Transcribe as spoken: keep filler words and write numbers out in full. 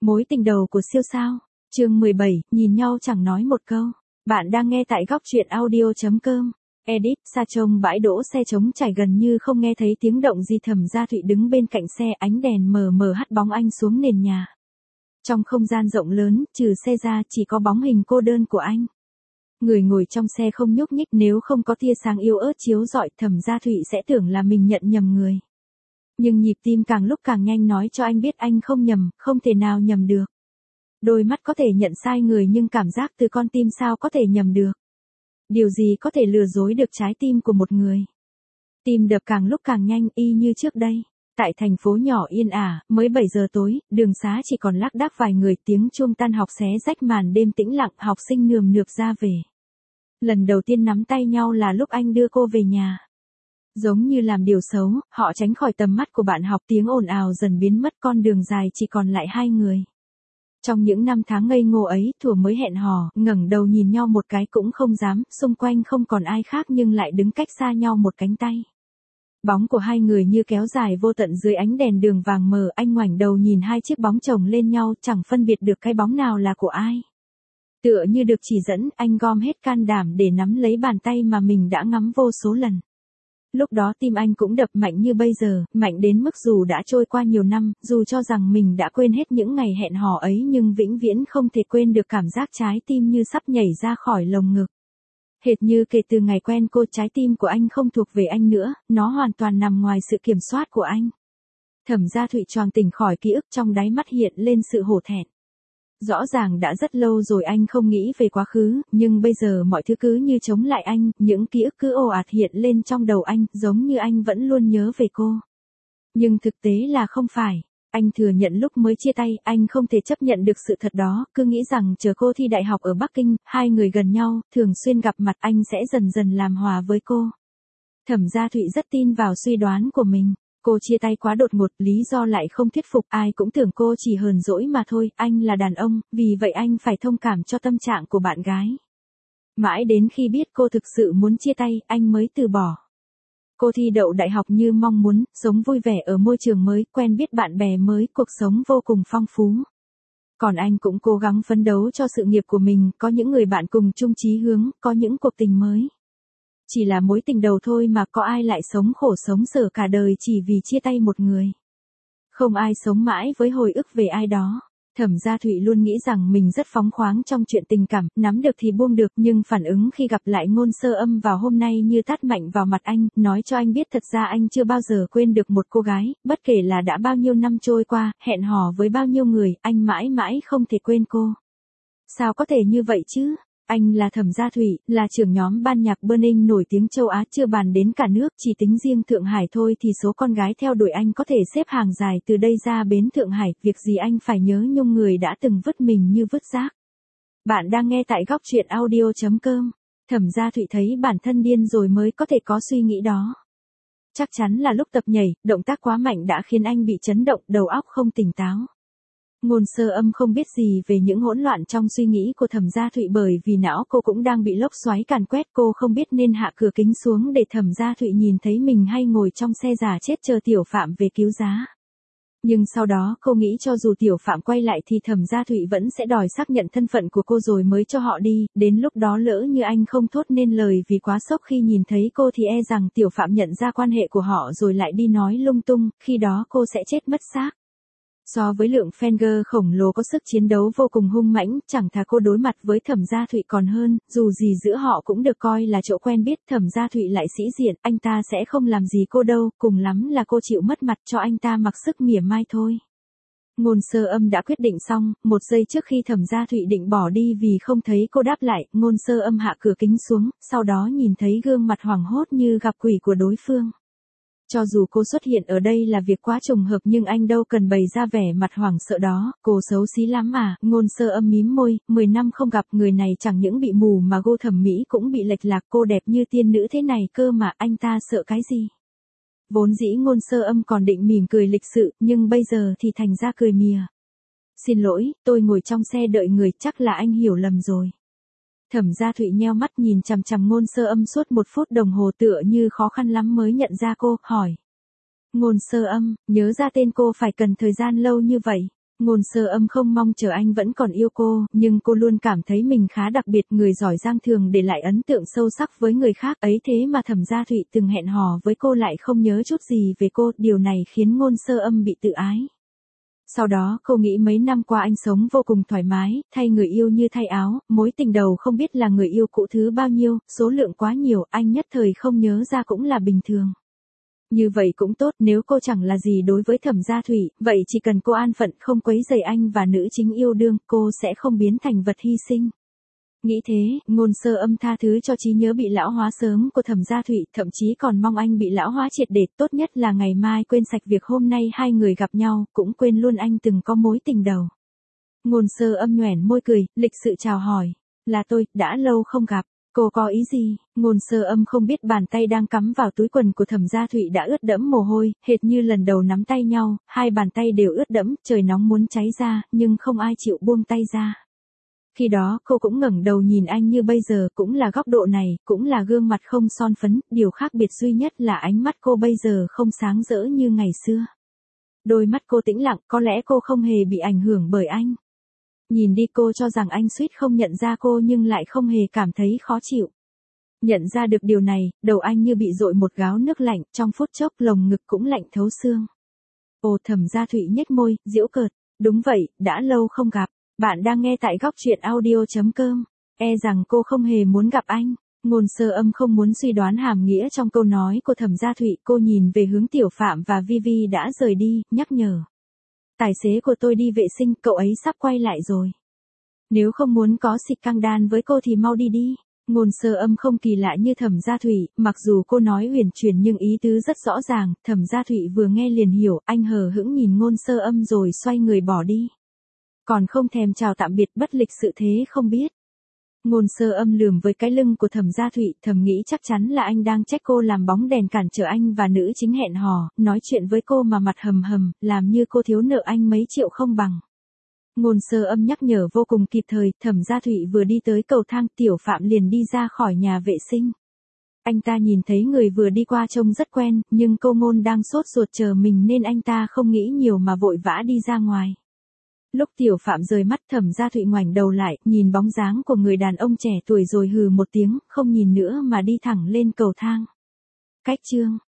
Mối tình đầu của siêu sao. Chương mười bảy, nhìn nhau chẳng nói một câu. Bạn đang nghe tại góc truyện audio chấm com. Edit, xa trông bãi đỗ xe trống trải gần như không nghe thấy tiếng động gì. Thẩm Gia Thụy đứng bên cạnh xe, ánh đèn mờ mờ hắt bóng anh xuống nền nhà. Trong không gian rộng lớn, trừ xe ra chỉ có bóng hình cô đơn của anh. Người ngồi trong xe không nhúc nhích, nếu không có tia sáng yếu ớt chiếu rọi, Thẩm Gia Thụy sẽ tưởng là mình nhận nhầm người. Nhưng nhịp tim càng lúc càng nhanh nói cho anh biết anh không nhầm, không thể nào nhầm được. Đôi mắt có thể nhận sai người nhưng cảm giác từ con tim sao có thể nhầm được. Điều gì có thể lừa dối được trái tim của một người. Tim đập càng lúc càng nhanh y như trước đây. Tại thành phố nhỏ yên ả, mới bảy giờ tối, đường xá chỉ còn lác đác vài người, tiếng chuông tan học xé rách màn đêm tĩnh lặng, học sinh nườm nượp ra về. Lần đầu tiên nắm tay nhau là lúc anh đưa cô về nhà. Giống như làm điều xấu, họ tránh khỏi tầm mắt của bạn học, tiếng ồn ào dần biến mất, con đường dài chỉ còn lại hai người. Trong những năm tháng ngây ngô ấy, thuở mới hẹn hò, ngẩng đầu nhìn nhau một cái cũng không dám, xung quanh không còn ai khác nhưng lại đứng cách xa nhau một cánh tay. Bóng của hai người như kéo dài vô tận dưới ánh đèn đường vàng mờ, anh ngoảnh đầu nhìn hai chiếc bóng chồng lên nhau, chẳng phân biệt được cái bóng nào là của ai. Tựa như được chỉ dẫn, anh gom hết can đảm để nắm lấy bàn tay mà mình đã ngắm vô số lần. Lúc đó tim anh cũng đập mạnh như bây giờ, mạnh đến mức dù đã trôi qua nhiều năm, dù cho rằng mình đã quên hết những ngày hẹn hò ấy nhưng vĩnh viễn không thể quên được cảm giác trái tim như sắp nhảy ra khỏi lồng ngực. Hệt như kể từ ngày quen cô, trái tim của anh không thuộc về anh nữa, nó hoàn toàn nằm ngoài sự kiểm soát của anh. Thẩm Gia Thụy choàng tỉnh khỏi ký ức, trong đáy mắt hiện lên sự hổ thẹn. Rõ ràng đã rất lâu rồi anh không nghĩ về quá khứ, nhưng bây giờ mọi thứ cứ như chống lại anh, những ký ức cứ ồ ạt hiện lên trong đầu anh, giống như anh vẫn luôn nhớ về cô. Nhưng thực tế là không phải. Anh thừa nhận lúc mới chia tay, anh không thể chấp nhận được sự thật đó, cứ nghĩ rằng chờ cô thi đại học ở Bắc Kinh, hai người gần nhau, thường xuyên gặp mặt, anh sẽ dần dần làm hòa với cô. Thẩm Gia Thụy rất tin vào suy đoán của mình. Cô chia tay quá đột ngột, lý do lại không thuyết phục, ai cũng tưởng cô chỉ hờn dỗi mà thôi, anh là đàn ông, vì vậy anh phải thông cảm cho tâm trạng của bạn gái. Mãi đến khi biết cô thực sự muốn chia tay, anh mới từ bỏ. Cô thi đậu đại học như mong muốn, sống vui vẻ ở môi trường mới, quen biết bạn bè mới, cuộc sống vô cùng phong phú. Còn anh cũng cố gắng phấn đấu cho sự nghiệp của mình, có những người bạn cùng chung chí hướng, có những cuộc tình mới. Chỉ là mối tình đầu thôi mà có ai lại sống khổ sống sở cả đời chỉ vì chia tay một người. Không ai sống mãi với hồi ức về ai đó. Thẩm Gia Thụy luôn nghĩ rằng mình rất phóng khoáng trong chuyện tình cảm, nắm được thì buông được, nhưng phản ứng khi gặp lại Ngôn Sơ Âm vào hôm nay như tát mạnh vào mặt anh, nói cho anh biết thật ra anh chưa bao giờ quên được một cô gái, bất kể là đã bao nhiêu năm trôi qua, hẹn hò với bao nhiêu người, anh mãi mãi không thể quên cô. Sao có thể như vậy chứ? Anh là Thẩm Gia Thụy, là trưởng nhóm ban nhạc Burning nổi tiếng châu Á, chưa bàn đến cả nước, chỉ tính riêng Thượng Hải thôi thì số con gái theo đuổi anh có thể xếp hàng dài từ đây ra bến Thượng Hải, việc gì anh phải nhớ nhung người đã từng vứt mình như vứt rác. Bạn đang nghe tại góc truyện audio chấm com. Thẩm Gia Thụy thấy bản thân điên rồi mới có thể có suy nghĩ đó. Chắc chắn là lúc tập nhảy, động tác quá mạnh đã khiến anh bị chấn động, đầu óc không tỉnh táo. Ngôn Sơ Âm không biết gì về những hỗn loạn trong suy nghĩ của Thẩm Gia Thụy bởi vì não cô cũng đang bị lốc xoáy càn quét, cô không biết nên hạ cửa kính xuống để Thẩm Gia Thụy nhìn thấy mình hay ngồi trong xe giả chết chờ Tiểu Phạm về cứu giá. Nhưng sau đó cô nghĩ cho dù Tiểu Phạm quay lại thì Thẩm Gia Thụy vẫn sẽ đòi xác nhận thân phận của cô rồi mới cho họ đi, đến lúc đó lỡ như anh không thốt nên lời vì quá sốc khi nhìn thấy cô thì e rằng Tiểu Phạm nhận ra quan hệ của họ rồi lại đi nói lung tung, khi đó cô sẽ chết mất xác. So với lượng Fenger khổng lồ có sức chiến đấu vô cùng hung mãnh, chẳng thà cô đối mặt với Thẩm Gia Thụy còn hơn, dù gì giữa họ cũng được coi là chỗ quen biết, Thẩm Gia Thụy lại sĩ diện, anh ta sẽ không làm gì cô đâu, cùng lắm là cô chịu mất mặt cho anh ta mặc sức mỉa mai thôi. Ngôn Sơ Âm đã quyết định xong, một giây trước khi Thẩm Gia Thụy định bỏ đi vì không thấy cô đáp lại, Ngôn Sơ Âm hạ cửa kính xuống, sau đó nhìn thấy gương mặt hoảng hốt như gặp quỷ của đối phương. Cho dù cô xuất hiện ở đây là việc quá trùng hợp nhưng anh đâu cần bày ra vẻ mặt hoảng sợ đó, cô xấu xí lắm mà, Ngôn Sơ Âm mím môi, mười năm không gặp người này chẳng những bị mù mà gu thẩm mỹ cũng bị lệch lạc, cô đẹp như tiên nữ thế này cơ mà anh ta sợ cái gì. Vốn dĩ Ngôn Sơ Âm còn định mỉm cười lịch sự, nhưng bây giờ thì thành ra cười mỉa. Xin lỗi, tôi ngồi trong xe đợi người, chắc là anh hiểu lầm rồi. Thẩm Gia Thụy nheo mắt nhìn chằm chằm Ngôn Sơ Âm suốt một phút đồng hồ tựa như khó khăn lắm mới nhận ra cô, hỏi. Ngôn Sơ Âm, nhớ ra tên cô phải cần thời gian lâu như vậy. Ngôn Sơ Âm không mong chờ anh vẫn còn yêu cô, nhưng cô luôn cảm thấy mình khá đặc biệt, người giỏi giang thường để lại ấn tượng sâu sắc với người khác, ấy thế mà Thẩm Gia Thụy từng hẹn hò với cô lại không nhớ chút gì về cô, điều này khiến Ngôn Sơ Âm bị tự ái. Sau đó cô nghĩ mấy năm qua anh sống vô cùng thoải mái, thay người yêu như thay áo, mối tình đầu không biết là người yêu cũ thứ bao nhiêu, số lượng quá nhiều, anh nhất thời không nhớ ra cũng là bình thường. Như vậy cũng tốt, nếu cô chẳng là gì đối với Thẩm Gia Thụy, vậy chỉ cần cô an phận không quấy rầy anh và nữ chính yêu đương, cô sẽ không biến thành vật hy sinh. Nghĩ thế, Ngôn Sơ Âm tha thứ cho trí nhớ bị lão hóa sớm của Thẩm Gia Thụy, thậm chí còn mong anh bị lão hóa triệt để, tốt nhất là ngày mai quên sạch việc hôm nay hai người gặp nhau, cũng quên luôn anh từng có mối tình đầu. Ngôn Sơ Âm nhoẻn môi cười, lịch sự chào hỏi, là tôi, đã lâu không gặp. Cô có ý gì? Ngôn Sơ Âm không biết bàn tay đang cắm vào túi quần của Thẩm Gia Thụy đã ướt đẫm mồ hôi, hệt như lần đầu nắm tay nhau, hai bàn tay đều ướt đẫm, trời nóng muốn cháy ra, nhưng không ai chịu buông tay ra. Khi đó cô cũng ngẩng đầu nhìn anh như bây giờ, cũng là góc độ này, cũng là gương mặt không son phấn, điều khác biệt duy nhất là ánh mắt cô bây giờ không sáng rỡ như ngày xưa. Đôi mắt cô tĩnh lặng, có lẽ cô không hề bị ảnh hưởng bởi anh. Nhìn đi cô cho rằng anh suýt không nhận ra cô nhưng lại không hề cảm thấy khó chịu. Nhận ra được điều này, đầu anh như bị dội một gáo nước lạnh, trong phút chốc lồng ngực cũng lạnh thấu xương. Ồ, Thẩm Gia Thụy nhếch môi, giễu cợt, đúng vậy, đã lâu không gặp, bạn đang nghe tại góc truyện audio.com, e rằng cô không hề muốn gặp anh. Ngôn Sơ Âm không muốn suy đoán hàm nghĩa trong câu nói của Thẩm Gia Thụy, cô nhìn về hướng Tiểu Phạm và Vi Vi đã rời đi, nhắc nhở. Tài xế của tôi đi vệ sinh, cậu ấy sắp quay lại rồi. Nếu không muốn có xịch căng đan với cô thì mau đi đi. Ngôn Sơ Âm không kỳ lạ như Thẩm Gia Thụy, mặc dù cô nói huyền chuyển nhưng ý tứ rất rõ ràng, Thẩm Gia Thụy vừa nghe liền hiểu, anh hờ hững nhìn Ngôn Sơ Âm rồi xoay người bỏ đi. Còn không thèm chào tạm biệt, bất lịch sự thế không biết. Ngôn Sơ Âm lườm với cái lưng của Thẩm Gia Thụy, thầm nghĩ chắc chắn là anh đang trách cô làm bóng đèn cản trở anh và nữ chính hẹn hò, nói chuyện với cô mà mặt hầm hầm, làm như cô thiếu nợ anh mấy triệu không bằng. Ngôn Sơ Âm nhắc nhở vô cùng kịp thời, Thẩm Gia Thụy vừa đi tới cầu thang, Tiểu Phạm liền đi ra khỏi nhà vệ sinh. Anh ta nhìn thấy người vừa đi qua trông rất quen, nhưng cô Ngôn đang sốt ruột chờ mình nên anh ta không nghĩ nhiều mà vội vã đi ra ngoài. Lúc Tiểu Phạm rời mắt, Thẩm Gia Thụy ngoảnh đầu lại, nhìn bóng dáng của người đàn ông trẻ tuổi rồi hừ một tiếng, không nhìn nữa mà đi thẳng lên cầu thang. Cách chương